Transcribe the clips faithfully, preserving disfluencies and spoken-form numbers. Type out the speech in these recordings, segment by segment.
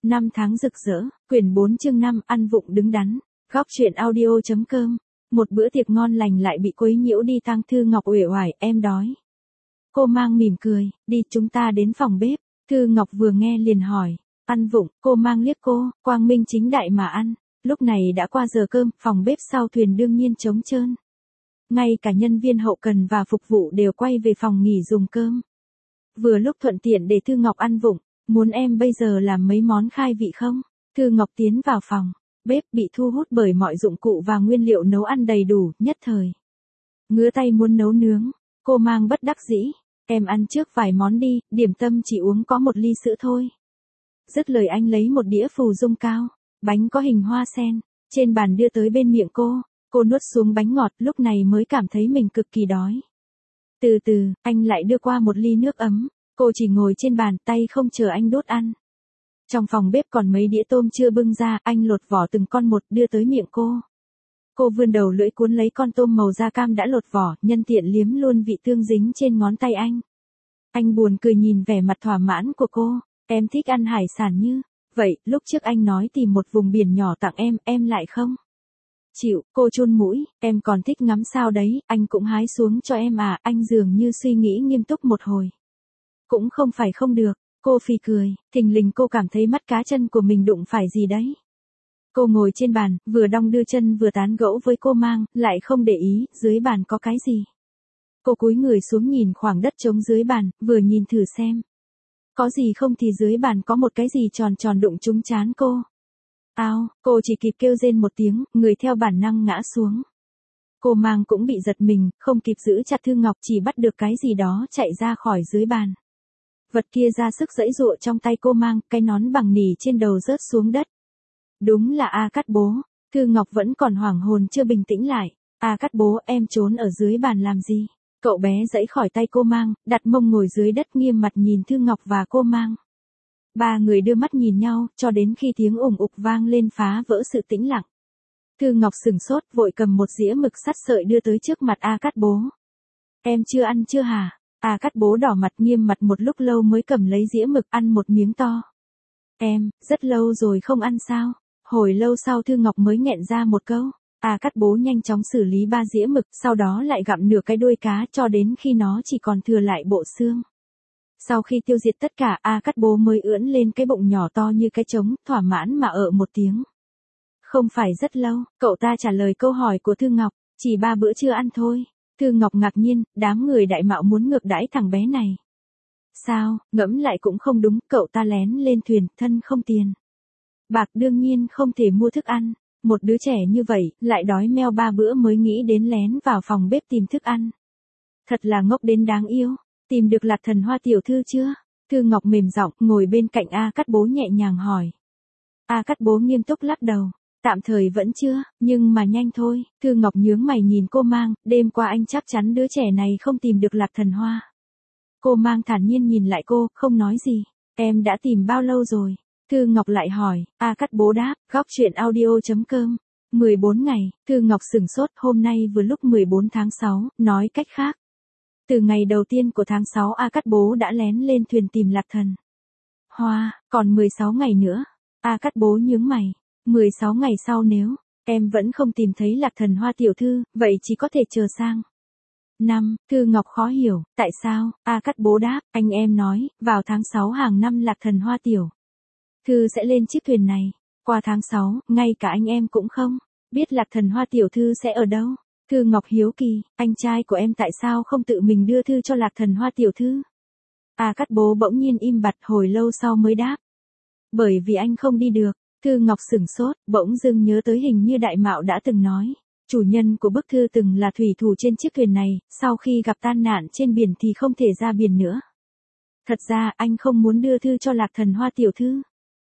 Năm tháng rực rỡ, quyển bốn chương năm, ăn vụng đứng đắn. Góc truyện audio.com. Một bữa tiệc ngon lành lại bị quấy nhiễu đi tăng. Thư Ngọc uể oải, em đói. Cô mang mỉm cười, đi chúng ta đến phòng bếp. Thư Ngọc vừa nghe liền hỏi, ăn vụng, cô mang liếc cô, quang minh chính đại mà ăn. Lúc này đã qua giờ cơm, phòng bếp sau thuyền đương nhiên trống trơn. Ngay cả nhân viên hậu cần và phục vụ đều quay về phòng nghỉ dùng cơm. Vừa lúc thuận tiện để Thư Ngọc ăn vụng, muốn em bây giờ làm mấy món khai vị không? Thư Ngọc tiến vào phòng, bếp bị thu hút bởi mọi dụng cụ và nguyên liệu nấu ăn đầy đủ, nhất thời. Ngứa tay muốn nấu nướng, cô mang bất đắc dĩ, em ăn trước vài món đi, điểm tâm chỉ uống có một ly sữa thôi. Dứt lời anh lấy một đĩa phù dung cao, bánh có hình hoa sen, trên bàn đưa tới bên miệng cô, cô nuốt xuống bánh ngọt lúc này mới cảm thấy mình cực kỳ đói. Từ từ, anh lại đưa qua một ly nước ấm, cô chỉ ngồi trên bàn tay không chờ anh đút ăn. Trong phòng bếp còn mấy đĩa tôm chưa bưng ra, anh lột vỏ từng con một đưa tới miệng cô. Cô vươn đầu lưỡi cuốn lấy con tôm màu da cam đã lột vỏ, nhân tiện liếm luôn vị tương dính trên ngón tay anh. Anh buồn cười nhìn vẻ mặt thỏa mãn của cô, em thích ăn hải sản như vậy, lúc trước anh nói tìm một vùng biển nhỏ tặng em, em lại không chịu, cô chun mũi, em còn thích ngắm sao đấy, anh cũng hái xuống cho em à, anh dường như suy nghĩ nghiêm túc một hồi. Cũng không phải không được, cô phì cười, thình lình cô cảm thấy mắt cá chân của mình đụng phải gì đấy. Cô ngồi trên bàn, vừa đong đưa chân vừa tán gẫu với cô mang, lại không để ý, dưới bàn có cái gì. Cô cúi người xuống nhìn khoảng đất trống dưới bàn, vừa nhìn thử xem. Có gì không thì dưới bàn có một cái gì tròn tròn đụng trúng trán cô. Ao, cô chỉ kịp kêu rên một tiếng, người theo bản năng ngã xuống. Cô mang cũng bị giật mình, không kịp giữ chặt Thư Ngọc chỉ bắt được cái gì đó chạy ra khỏi dưới bàn. Vật kia ra sức giãy giụa trong tay cô mang, cái nón bằng nỉ trên đầu rớt xuống đất. Đúng là A Cát Bố, Thư Ngọc vẫn còn hoảng hồn chưa bình tĩnh lại. A Cát Bố, em trốn ở dưới bàn làm gì? Cậu bé giãy khỏi tay cô mang, đặt mông ngồi dưới đất nghiêm mặt nhìn Thư Ngọc và cô mang. Ba người đưa mắt nhìn nhau, cho đến khi tiếng ủng ục vang lên phá vỡ sự tĩnh lặng. Thư Ngọc sừng sốt, vội cầm một dĩa mực sắt sợi đưa tới trước mặt A Cát Bố. Em chưa ăn chưa hả? A Cát Bố đỏ mặt nghiêm mặt một lúc lâu mới cầm lấy dĩa mực ăn một miếng to. Em, rất lâu rồi không ăn sao? Hồi lâu sau Thư Ngọc mới nghẹn ra một câu. A Cát Bố nhanh chóng xử lý ba dĩa mực, sau đó lại gặm nửa cái đuôi cá cho đến khi nó chỉ còn thừa lại bộ xương. Sau khi tiêu diệt tất cả, A Cát Bố mới ưỡn lên cái bụng nhỏ to như cái trống, thỏa mãn mà ợ một tiếng. Không phải rất lâu, cậu ta trả lời câu hỏi của Thư Ngọc, chỉ ba bữa chưa ăn thôi. Thư Ngọc ngạc nhiên, đám người đại mạo muốn ngược đãi thằng bé này. Sao, ngẫm lại cũng không đúng, cậu ta lén lên thuyền, thân không tiền bạc đương nhiên không thể mua thức ăn. Một đứa trẻ như vậy, lại đói meo ba bữa mới nghĩ đến lén vào phòng bếp tìm thức ăn. Thật là ngốc đến đáng yêu. Tìm được Lạc Thần Hoa tiểu thư chưa? Thư Ngọc mềm giọng, ngồi bên cạnh A Cát Bố nhẹ nhàng hỏi. A Cát Bố nghiêm túc lắc đầu. Tạm thời vẫn chưa, nhưng mà nhanh thôi. Thư Ngọc nhướng mày nhìn cô mang, đêm qua anh chắc chắn đứa trẻ này không tìm được Lạc Thần Hoa. Cô mang thản nhiên nhìn lại cô, không nói gì. Em đã tìm bao lâu rồi? Thư Ngọc lại hỏi. A Cát Bố đáp, góc truyện audio.com. mười bốn ngày, Thư Ngọc sửng sốt, hôm nay vừa lúc mười bốn tháng sáu, nói cách khác. Từ ngày đầu tiên của tháng sáu A Cát Bố đã lén lên thuyền tìm Lạc Thần Hoa, còn mười sáu ngày nữa. A Cát Bố nhướng mày, mười sáu ngày sau nếu em vẫn không tìm thấy Lạc Thần Hoa tiểu thư, vậy chỉ có thể chờ sang năm. Thư Ngọc khó hiểu, tại sao? A Cát Bố đáp, anh em nói, vào tháng sáu hàng năm Lạc Thần Hoa tiểu thư sẽ lên chiếc thuyền này. Qua tháng sáu, ngay cả anh em cũng không biết Lạc Thần Hoa tiểu thư sẽ ở đâu. Thư Ngọc hiếu kỳ, anh trai của em tại sao không tự mình đưa thư cho Lạc Thần Hoa tiểu thư? A Cát Bố bỗng nhiên im bặt hồi lâu sau mới đáp. Bởi vì anh không đi được. Thư Ngọc sửng sốt, bỗng dưng nhớ tới hình như Đại Mạo đã từng nói. Chủ nhân của bức thư từng là thủy thủ trên chiếc thuyền này, sau khi gặp tai nạn trên biển thì không thể ra biển nữa. Thật ra anh không muốn đưa thư cho Lạc Thần Hoa tiểu thư.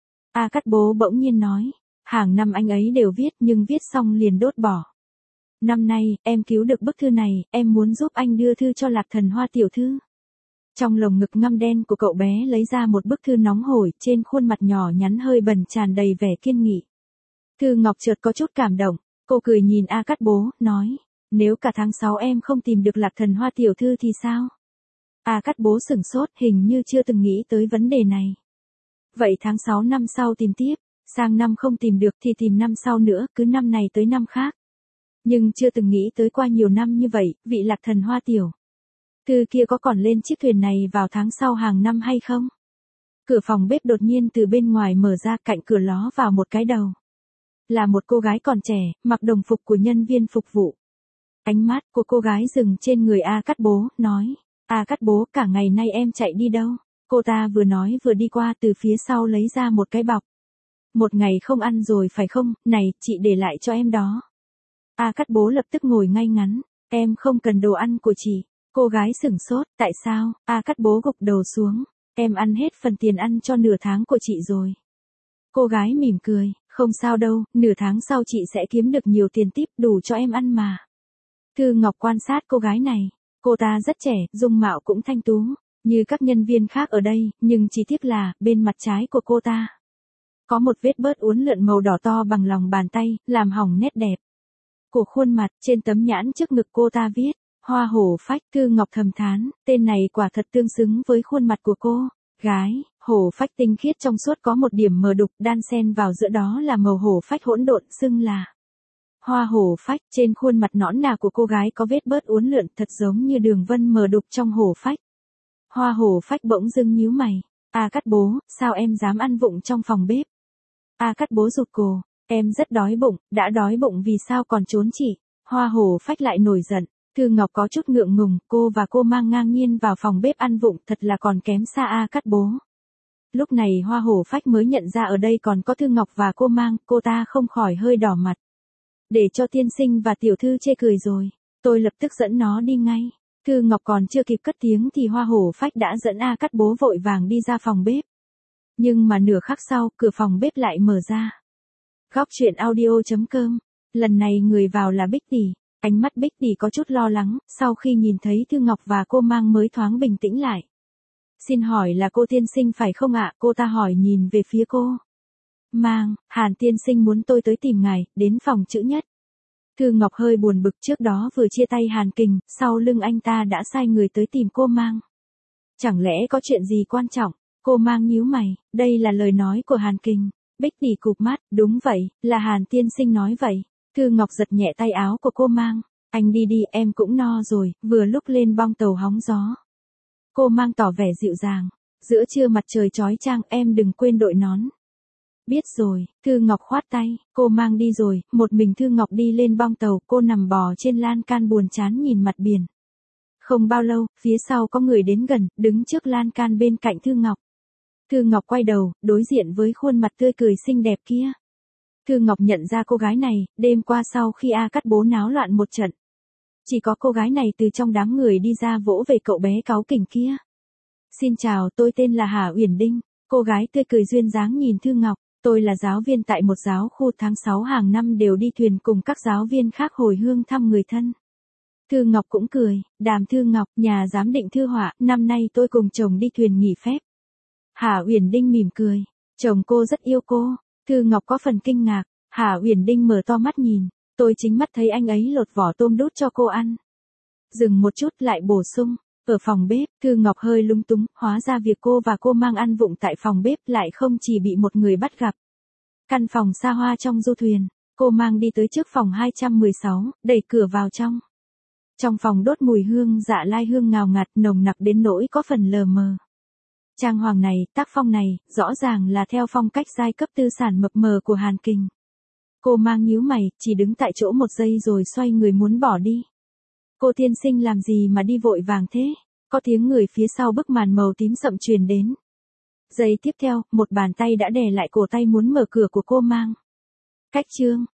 A Cát Bố bỗng nhiên nói. Hàng năm anh ấy đều viết nhưng viết xong liền đốt bỏ. Năm nay, em cứu được bức thư này, em muốn giúp anh đưa thư cho Lạc Thần Hoa tiểu thư. Trong lồng ngực ngăm đen của cậu bé lấy ra một bức thư nóng hổi, trên khuôn mặt nhỏ nhắn hơi bẩn tràn đầy vẻ kiên nghị. Thư Ngọc chợt có chút cảm động, cô cười nhìn A Cát Bố, nói, nếu cả tháng sáu em không tìm được Lạc Thần Hoa tiểu thư thì sao? A Cát Bố sửng sốt, hình như chưa từng nghĩ tới vấn đề này. Vậy tháng sáu năm sau tìm tiếp, sang năm không tìm được thì tìm năm sau nữa, cứ năm này tới năm khác. Nhưng chưa từng nghĩ tới qua nhiều năm như vậy, vị lạc thần Hoa Tiểu Thư kia có còn lên chiếc thuyền này vào tháng sau hàng năm hay không? Cửa phòng bếp đột nhiên từ bên ngoài mở ra, cạnh cửa ló vào một cái đầu. Là một cô gái còn trẻ, mặc đồng phục của nhân viên phục vụ. Ánh mắt của cô gái dừng trên người A Cát Bố, nói, A Cát Bố, cả ngày nay em chạy đi đâu? Cô ta vừa nói vừa đi qua từ phía sau lấy ra một cái bọc. Một ngày không ăn rồi phải không, này, chị để lại cho em đó. A Cát Bố lập tức ngồi ngay ngắn, em không cần đồ ăn của chị. Cô gái sửng sốt, tại sao? A Cát Bố gục đầu xuống, em ăn hết phần tiền ăn cho nửa tháng của chị rồi. Cô gái mỉm cười, không sao đâu, nửa tháng sau chị sẽ kiếm được nhiều tiền tiếp đủ cho em ăn mà. Thư Ngọc quan sát cô gái này, cô ta rất trẻ, dung mạo cũng thanh tú, như các nhân viên khác ở đây, nhưng chỉ tiếc là, bên mặt trái của cô ta có một vết bớt uốn lượn màu đỏ to bằng lòng bàn tay, làm hỏng nét đẹp của khuôn mặt. Trên tấm nhãn trước ngực cô ta viết, Hoa Hổ Phách. Thư Ngọc thầm thán, tên này quả thật tương xứng với khuôn mặt của cô. Gái, hổ phách tinh khiết trong suốt có một điểm mờ đục, đan xen vào giữa đó là màu hổ phách hỗn độn, xưng là Hoa Hổ Phách. Trên khuôn mặt nõn nà của cô gái có vết bớt uốn lượn, thật giống như đường vân mờ đục trong hổ phách. Hoa Hổ Phách bỗng dưng nhíu mày, A Cát Bố, sao em dám ăn vụng trong phòng bếp? A Cát Bố rụt cổ, em rất đói bụng, đã đói bụng vì sao còn trốn chị? Hoa Hổ Phách lại nổi giận. Thư Ngọc có chút ngượng ngùng, cô và cô mang ngang nhiên vào phòng bếp ăn vụng, thật là còn kém xa A Cát Bố. Lúc này Hoa Hổ Phách mới nhận ra ở đây còn có Thư Ngọc và cô mang, cô ta không khỏi hơi đỏ mặt. Để cho tiên sinh và tiểu thư chê cười rồi, tôi lập tức dẫn nó đi ngay. Thư Ngọc còn chưa kịp cất tiếng thì Hoa Hổ Phách đã dẫn A Cát Bố vội vàng đi ra phòng bếp. Nhưng mà nửa khắc sau, cửa phòng bếp lại mở ra. Góc truyện audio chấm com, lần này người vào là Bích Tỷ. Ánh mắt Bích Tỷ có chút lo lắng, sau khi nhìn thấy Thư Ngọc và cô mang mới thoáng bình tĩnh lại. Xin hỏi là cô tiên sinh phải không ạ? Cô ta hỏi nhìn về phía cô. Mang, Hàn tiên sinh muốn tôi tới tìm ngài, đến phòng chữ nhất. Thư Ngọc hơi buồn bực, trước đó vừa chia tay Hàn Kình, sau lưng anh ta đã sai người tới tìm cô mang. Chẳng lẽ có chuyện gì quan trọng? Cô mang nhíu mày, đây là lời nói của Hàn Kình. Bích Tỷ cụp mắt, đúng vậy, là Hàn tiên sinh nói vậy. Thư Ngọc giật nhẹ tay áo của cô mang, anh đi đi, em cũng no rồi, vừa lúc lên bong tàu hóng gió. Cô mang tỏ vẻ dịu dàng, giữa trưa mặt trời chói chang, em đừng quên đội nón. Biết rồi, Thư Ngọc khoát tay, cô mang đi rồi, một mình Thư Ngọc đi lên bong tàu, cô nằm bò trên lan can buồn chán nhìn mặt biển. Không bao lâu, phía sau có người đến gần, đứng trước lan can bên cạnh Thư Ngọc. Thư Ngọc quay đầu, đối diện với khuôn mặt tươi cười xinh đẹp kia. Thư Ngọc nhận ra cô gái này, đêm qua sau khi A Cát Bố náo loạn một trận. Chỉ có cô gái này từ trong đám người đi ra vỗ về cậu bé cáu kỉnh kia. Xin chào, tôi tên là Hà Uyển Đinh. Cô gái tươi cười duyên dáng nhìn Thư Ngọc, tôi là giáo viên tại một giáo khu, tháng sáu hàng năm đều đi thuyền cùng các giáo viên khác hồi hương thăm người thân. Thư Ngọc cũng cười, Đàm Thư Ngọc, nhà giám định thư họa, năm nay tôi cùng chồng đi thuyền nghỉ phép. Hà Uyển Đinh mỉm cười, chồng cô rất yêu cô. Thư Ngọc có phần kinh ngạc, Hà Uyển Đinh mở to mắt nhìn, tôi chính mắt thấy anh ấy lột vỏ tôm đút cho cô ăn. Dừng một chút lại bổ sung, ở phòng bếp, Thư Ngọc hơi lung túng, hóa ra việc cô và cô mang ăn vụng tại phòng bếp lại không chỉ bị một người bắt gặp. Căn phòng xa hoa trong du thuyền, cô mang đi tới trước phòng hai trăm mười sáu, đẩy cửa vào trong. Trong phòng đốt mùi hương dạ lai hương ngào ngạt, nồng nặc đến nỗi có phần lờ mờ. Trang hoàng này, tác phong này, rõ ràng là theo phong cách giai cấp tư sản mập mờ của Hàn Kình. Cô mang nhíu mày, chỉ đứng tại chỗ một giây rồi xoay người muốn bỏ đi. Cô tiên sinh làm gì mà đi vội vàng thế? Có tiếng người phía sau bức màn màu tím sậm truyền đến. Giây tiếp theo, một bàn tay đã đè lại cổ tay muốn mở cửa của cô mang. Cách chương.